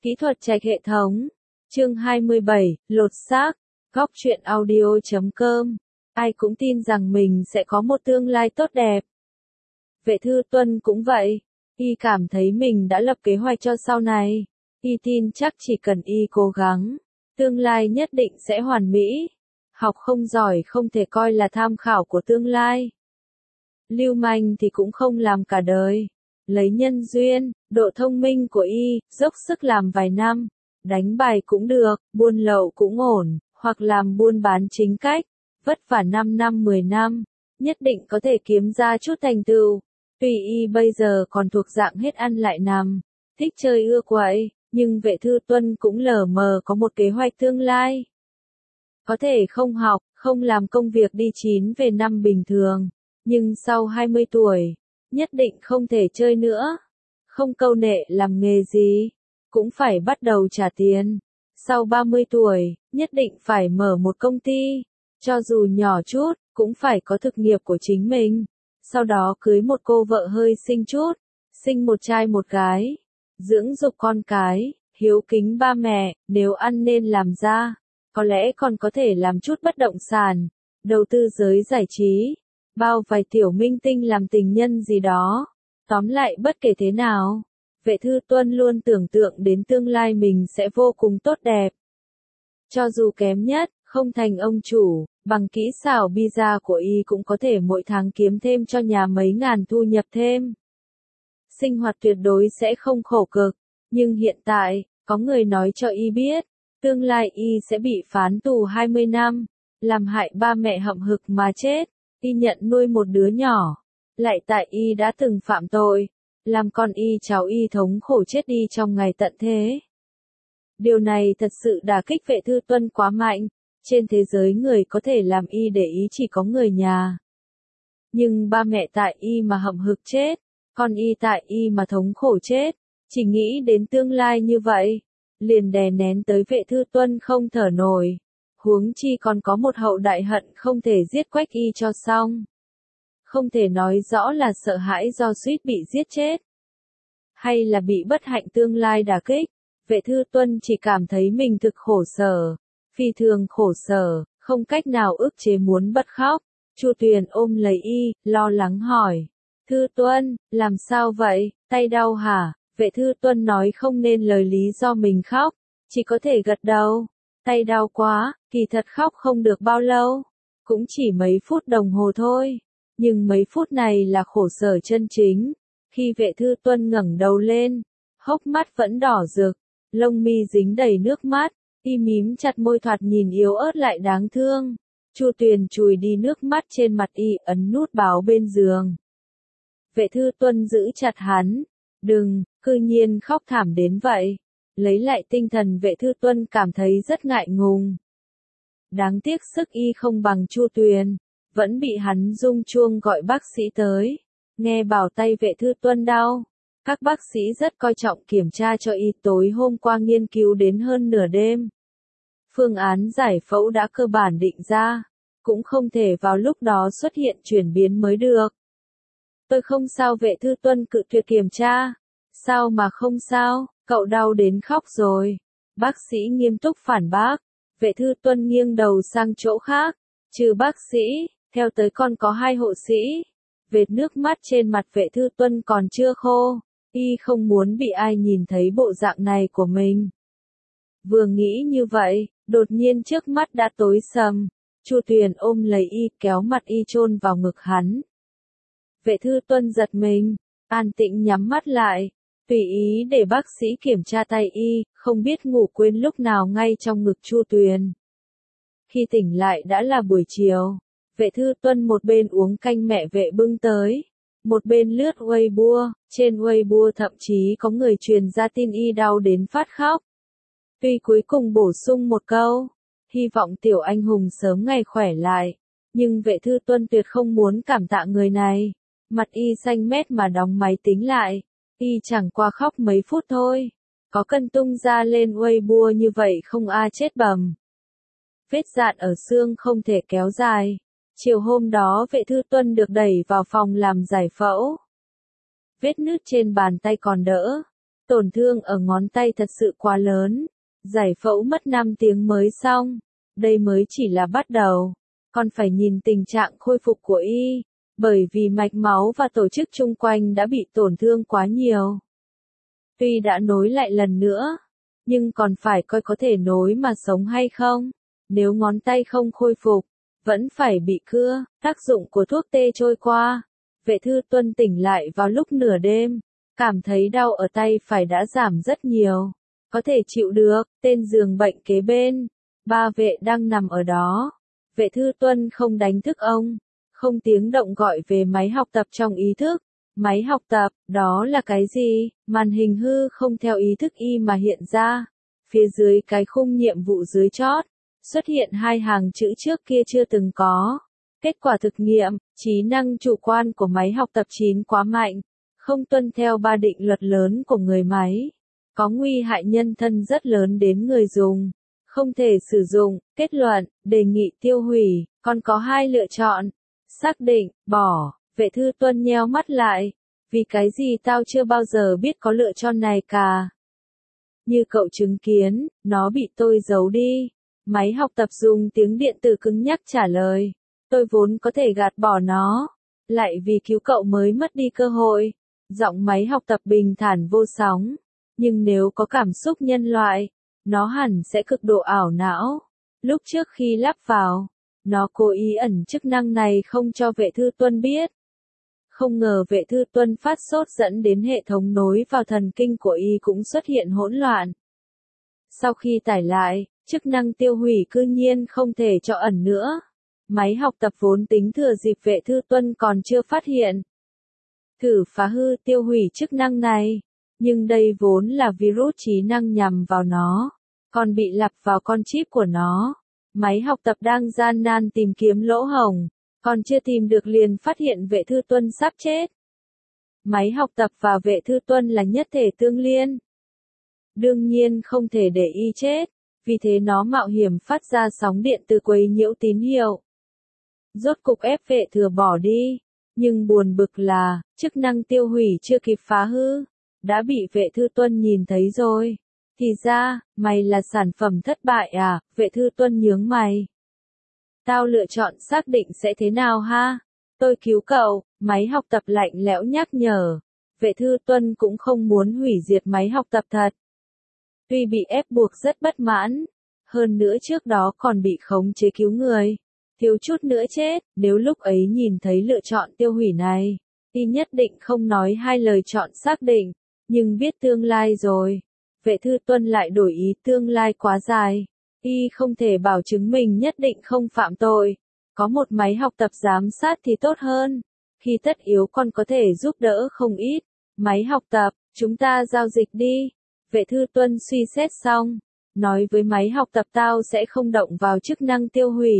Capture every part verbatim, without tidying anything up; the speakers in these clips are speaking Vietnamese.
Kỹ thuật trạch hệ thống. Chương hai mươi bảy, lột xác. Góc truyện audio chấm com. Ai cũng tin rằng mình sẽ có một tương lai tốt đẹp. Vệ Thư Tuân cũng vậy. Y cảm thấy mình đã lập kế hoạch cho sau này. Y tin chắc chỉ cần y cố gắng, tương lai nhất định sẽ hoàn mỹ. Học không giỏi không thể coi là tham khảo của tương lai. Lưu manh thì cũng không làm cả đời. Lấy nhân duyên, độ thông minh của y, dốc sức làm vài năm, đánh bài cũng được, buôn lậu cũng ổn, hoặc làm buôn bán chính cách, vất vả năm năm mười năm, nhất định có thể kiếm ra chút thành tựu. Tuy y bây giờ còn thuộc dạng hết ăn lại nằm, thích chơi ưa quậy, nhưng Vệ Thư Tuân cũng lờ mờ có một kế hoạch tương lai. Có thể không học, không làm công việc đi chín về năm bình thường, nhưng sau hai mươi tuổi, nhất định không thể chơi nữa. Không câu nệ làm nghề gì, cũng phải bắt đầu trả tiền. Sau ba mươi tuổi, nhất định phải mở một công ty, cho dù nhỏ chút, cũng phải có thực nghiệp của chính mình. Sau đó cưới một cô vợ hơi xinh chút, sinh một trai một gái, dưỡng dục con cái, hiếu kính ba mẹ, nếu ăn nên làm ra, có lẽ còn có thể làm chút bất động sản, đầu tư giới giải trí, bao vài tiểu minh tinh làm tình nhân gì đó. Tóm lại bất kể thế nào, Vệ Thư Tuân luôn tưởng tượng đến tương lai mình sẽ vô cùng tốt đẹp. Cho dù kém nhất, không thành ông chủ, bằng kỹ xảo pizza của y cũng có thể mỗi tháng kiếm thêm cho nhà mấy ngàn thu nhập thêm. Sinh hoạt tuyệt đối sẽ không khổ cực, nhưng hiện tại, có người nói cho y biết, tương lai y sẽ bị phán tù hai mươi năm, làm hại ba mẹ hậm hực mà chết. Y nhận nuôi một đứa nhỏ, lại tại y đã từng phạm tội, làm con y cháu y thống khổ chết đi trong ngày tận thế. Điều này thật sự đả kích Vệ Thư Tuân quá mạnh, trên thế giới người có thể làm y để ý chỉ có người nhà. Nhưng ba mẹ tại y mà hậm hực chết, con y tại y mà thống khổ chết, chỉ nghĩ đến tương lai như vậy, liền đè nén tới Vệ Thư Tuân không thở nổi. Huống chi còn có một hậu đại hận không thể giết Quách y cho xong. Không thể nói rõ là sợ hãi do suýt bị giết chết, hay là bị bất hạnh tương lai đả kích. Vệ Thư Tuân chỉ cảm thấy mình thực khổ sở, phi thường khổ sở, không cách nào ức chế muốn bật khóc. Chu Tuyền ôm lấy y, lo lắng hỏi. Thư Tuân, làm sao vậy, tay đau hả? Vệ Thư Tuân nói không nên lời lý do mình khóc, chỉ có thể gật đầu. Tay đau quá, kỳ thật khóc không được bao lâu, cũng chỉ mấy phút đồng hồ thôi, nhưng mấy phút này là khổ sở chân chính. Khi Vệ Thư Tuân ngẩng đầu lên, hốc mắt vẫn đỏ rực, lông mi dính đầy nước mắt, y mím chặt môi thoạt nhìn yếu ớt lại đáng thương. Chu Tuyền chùi đi nước mắt trên mặt y, ấn nút báo bên giường. Vệ Thư Tuân giữ chặt hắn, đừng, cư nhiên khóc thảm đến vậy. Lấy lại tinh thần Vệ Thư Tuân cảm thấy rất ngại ngùng. Đáng tiếc sức y không bằng Chu Tuyền, vẫn bị hắn rung chuông gọi bác sĩ tới. Nghe bảo tay Vệ Thư Tuân đau, các bác sĩ rất coi trọng kiểm tra cho y, tối hôm qua nghiên cứu đến hơn nửa đêm. Phương án giải phẫu đã cơ bản định ra, cũng không thể vào lúc đó xuất hiện chuyển biến mới được. Tôi không sao. Vệ Thư Tuân cự tuyệt kiểm tra. Sao mà không sao? Cậu đau đến khóc rồi. Bác sĩ nghiêm túc phản bác. Vệ Thư Tuân nghiêng đầu sang chỗ khác. Trừ bác sĩ, theo tới còn có hai hộ sĩ. Vệt nước mắt trên mặt Vệ Thư Tuân còn chưa khô. Y không muốn bị ai nhìn thấy bộ dạng này của mình. Vừa nghĩ như vậy, đột nhiên trước mắt đã tối sầm. Chu Tuyền ôm lấy y, kéo mặt y chôn vào ngực hắn. Vệ Thư Tuân giật mình, an tĩnh nhắm mắt lại, tùy ý để bác sĩ kiểm tra tay y, không biết ngủ quên lúc nào ngay trong ngực Chu Tuyền. Khi tỉnh lại đã là buổi chiều, Vệ Thư Tuân một bên uống canh mẹ Vệ bưng tới, một bên lướt Weibo, trên Weibo thậm chí có người truyền ra tin y đau đến phát khóc. Tuy cuối cùng bổ sung một câu, hy vọng tiểu anh hùng sớm ngày khỏe lại, nhưng Vệ Thư Tuân tuyệt không muốn cảm tạ người này. Mặt y xanh mét mà đóng máy tính lại, y chẳng qua khóc mấy phút thôi, có cần tung ra lên Weibo như vậy không a chết bầm. Vết dạn ở xương không thể kéo dài. Chiều hôm đó Vệ Thư Tuân được đẩy vào phòng làm giải phẫu. Vết nứt trên bàn tay còn đỡ, Tổn thương ở ngón tay thật sự quá lớn. Giải phẫu mất năm tiếng mới xong. Đây mới chỉ là bắt đầu. Còn phải nhìn tình trạng khôi phục của y. Bởi vì mạch máu và tổ chức chung quanh đã bị tổn thương quá nhiều. Tuy đã nối lại lần nữa, nhưng còn phải coi có thể nối mà sống hay không. Nếu ngón tay không khôi phục, vẫn phải bị cưa, tác dụng của thuốc tê trôi qua. Vệ Thư Tuân tỉnh lại vào lúc nửa đêm, cảm thấy đau ở tay phải đã giảm rất nhiều. Có thể chịu được, tên giường bệnh kế bên. Ba vệ đang nằm ở đó. Vệ Thư Tuân không đánh thức ông, không tiếng động gọi về máy học tập trong ý thức. Máy học tập, đó là cái gì? Màn hình hư không theo ý thức y mà hiện ra. Phía dưới cái khung nhiệm vụ dưới chót, xuất hiện hai hàng chữ trước kia chưa từng có. Kết quả thực nghiệm, trí năng chủ quan của máy học tập chín quá mạnh, không tuân theo ba định luật lớn của người máy. Có nguy hại nhân thân rất lớn đến người dùng. Không thể sử dụng, kết luận, đề nghị tiêu hủy, còn có hai lựa chọn. Xác định, bỏ. Vệ Thư Tuân nheo mắt lại. Vì cái gì tao chưa bao giờ biết có lựa chọn này cả. Như cậu chứng kiến, nó bị tôi giấu đi. Máy học tập dùng tiếng điện tử cứng nhắc trả lời. Tôi vốn có thể gạt bỏ nó. Lại vì cứu cậu mới mất đi cơ hội. Giọng máy học tập bình thản vô sóng. Nhưng nếu có cảm xúc nhân loại, nó hẳn sẽ cực độ ảo não. Lúc trước khi lắp vào, nó cố ý ẩn chức năng này không cho Vệ Thư Tuân biết. Không ngờ Vệ Thư Tuân phát sốt dẫn đến hệ thống nối vào thần kinh của y cũng xuất hiện hỗn loạn. Sau khi tải lại, chức năng tiêu hủy cư nhiên không thể cho ẩn nữa. Máy học tập vốn tính thừa dịp Vệ Thư Tuân còn chưa phát hiện. Thử phá hư tiêu hủy chức năng này. Nhưng đây vốn là virus trí năng nhằm vào nó. Còn bị lặp vào con chip của nó. Máy học tập đang gian nan tìm kiếm lỗ hổng. Còn chưa tìm được liền phát hiện Vệ Thư Tuân sắp chết. Máy học tập và Vệ Thư Tuân là nhất thể tương liên. Đương nhiên không thể để y chết. Vì thế nó mạo hiểm phát ra sóng điện từ quấy nhiễu tín hiệu. Rốt cục ép Vệ Thừa bỏ đi. Nhưng buồn bực là, chức năng tiêu hủy chưa kịp phá hư. Đã bị Vệ Thư Tuân nhìn thấy rồi. Thì ra, mày là sản phẩm thất bại à? Vệ Thư Tuân nhướng mày. Tao lựa chọn xác định sẽ thế nào ha? Tôi cứu cậu, máy học tập lạnh lẽo nhắc nhở. Vệ Thư Tuân cũng không muốn hủy diệt máy học tập thật. Tuy bị ép buộc rất bất mãn. Hơn nữa trước đó còn bị khống chế cứu người. Thiếu chút nữa chết, nếu lúc ấy nhìn thấy lựa chọn tiêu hủy này. Y nhất định không nói hai lời chọn xác định. Nhưng biết tương lai rồi. Vệ Thư Tuân lại đổi ý tương lai quá dài. Y không thể bảo chứng mình nhất định không phạm tội. Có một máy học tập giám sát thì tốt hơn. Khi tất yếu còn có thể giúp đỡ không ít. Máy học tập, chúng ta giao dịch đi. Vệ Thư Tuân suy xét xong. Nói với máy học tập tao sẽ không động vào chức năng tiêu hủy.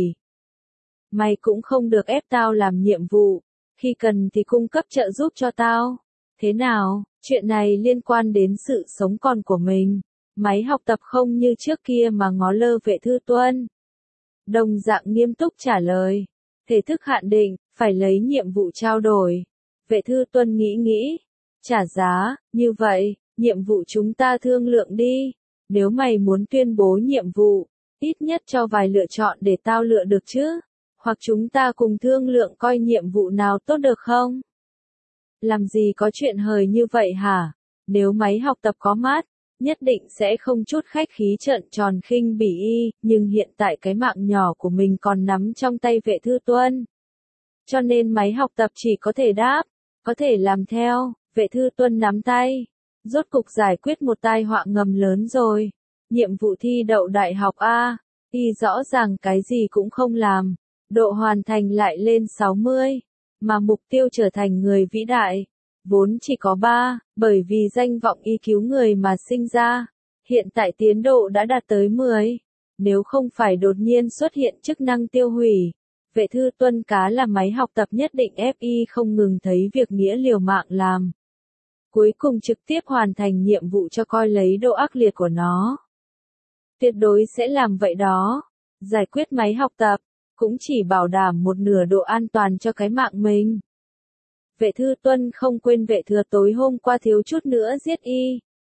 Mày cũng không được ép tao làm nhiệm vụ. Khi cần thì cung cấp trợ giúp cho tao. Thế nào, chuyện này liên quan đến sự sống còn của mình. Máy học tập không như trước kia mà ngó lơ Vệ Thư Tuân. Đồng dạng nghiêm túc trả lời. Thể thức hạn định, phải lấy nhiệm vụ trao đổi. Vệ Thư Tuân nghĩ nghĩ. Trả giá, như vậy, nhiệm vụ chúng ta thương lượng đi. Nếu mày muốn tuyên bố nhiệm vụ, ít nhất cho vài lựa chọn để tao lựa được chứ. Hoặc chúng ta cùng thương lượng coi nhiệm vụ nào tốt được không? Làm gì có chuyện hời như vậy hả? Nếu máy học tập có mắt, nhất định sẽ không chút khách khí trợn tròn khinh bỉ y, nhưng hiện tại cái mạng nhỏ của mình còn nắm trong tay Vệ Thư Tuân. Cho nên máy học tập chỉ có thể đáp, có thể làm theo. Vệ Thư Tuân nắm tay. Rốt cục giải quyết một tai họa ngầm lớn rồi. Nhiệm vụ thi đậu đại học A, y rõ ràng cái gì cũng không làm. Độ hoàn thành lại lên sáu mươi. Mà mục tiêu trở thành người vĩ đại, vốn chỉ có ba, bởi vì danh vọng y cứu người mà sinh ra. Hiện tại tiến độ đã đạt tới mười. Nếu không phải đột nhiên xuất hiện chức năng tiêu hủy, Vệ Thư Tuân cá là máy học tập nhất định ép y không ngừng thấy việc nghĩa liều mạng làm. Cuối cùng trực tiếp hoàn thành nhiệm vụ cho coi lấy độ ác liệt của nó. Tuyệt đối sẽ làm vậy đó. Giải quyết máy học tập, cũng chỉ bảo đảm một nửa độ an toàn cho cái mạng mình. Vệ Thư Tuân không quên Vệ Thừa tối hôm qua thiếu chút nữa giết y.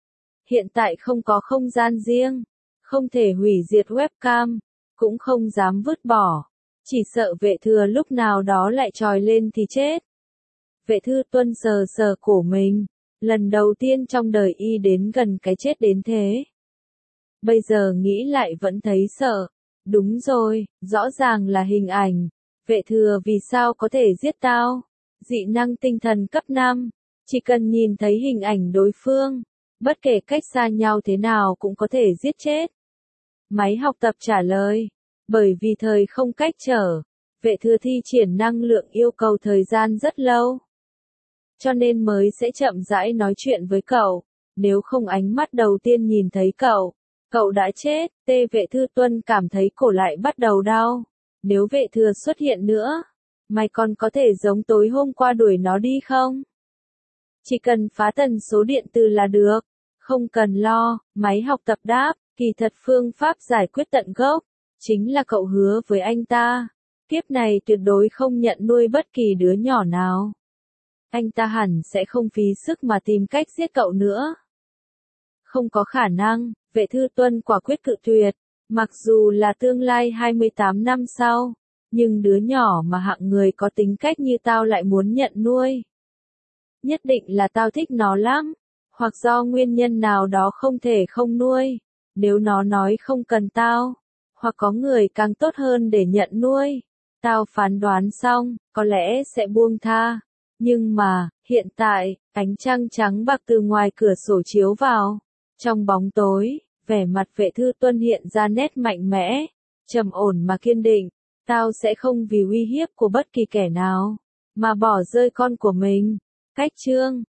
Hiện tại không có không gian riêng, không thể hủy diệt webcam, cũng không dám vứt bỏ. Chỉ sợ vệ thừa lúc nào đó lại trồi lên thì chết. Vệ thư tuân sờ sờ cổ mình, lần đầu tiên trong đời y đến gần cái chết đến thế. Bây giờ nghĩ lại vẫn thấy sợ. Đúng rồi, rõ ràng là hình ảnh. Vệ thừa vì sao có thể giết tao? Dị năng tinh thần cấp năm. Chỉ cần nhìn thấy hình ảnh đối phương, bất kể cách xa nhau thế nào cũng có thể giết chết. Máy học tập trả lời. Bởi vì thời không cách trở, vệ thừa thi triển năng lượng yêu cầu thời gian rất lâu. Cho nên mới sẽ chậm rãi nói chuyện với cậu. Nếu không ánh mắt đầu tiên nhìn thấy cậu, cậu đã chết. Tê vệ thư tuân cảm thấy cổ lại bắt đầu đau. Nếu vệ thừa xuất hiện nữa, mày còn có thể giống tối hôm qua đuổi nó đi không? Chỉ cần phá tần số điện từ là được. Không cần lo, máy học tập đáp, kỳ thật phương pháp giải quyết tận gốc. Chính là cậu hứa với anh ta. Kiếp này tuyệt đối không nhận nuôi bất kỳ đứa nhỏ nào. Anh ta hẳn sẽ không phí sức mà tìm cách giết cậu nữa. Không có khả năng, vệ thư tuân quả quyết cự tuyệt. Mặc dù là tương lai hai mươi tám năm sau, nhưng đứa nhỏ mà hạng người có tính cách như tao lại muốn nhận nuôi. Nhất định là tao thích nó lắm, hoặc do nguyên nhân nào đó không thể không nuôi. Nếu nó nói không cần tao, hoặc có người càng tốt hơn để nhận nuôi, tao phán đoán xong, có lẽ sẽ buông tha. Nhưng mà, hiện tại, ánh trăng trắng bạc từ ngoài cửa sổ chiếu vào. Trong bóng tối, vẻ mặt vệ thư tuân hiện ra nét mạnh mẽ, trầm ổn mà kiên định. Tao sẽ không vì uy hiếp của bất kỳ kẻ nào, mà bỏ rơi con của mình. Cách chương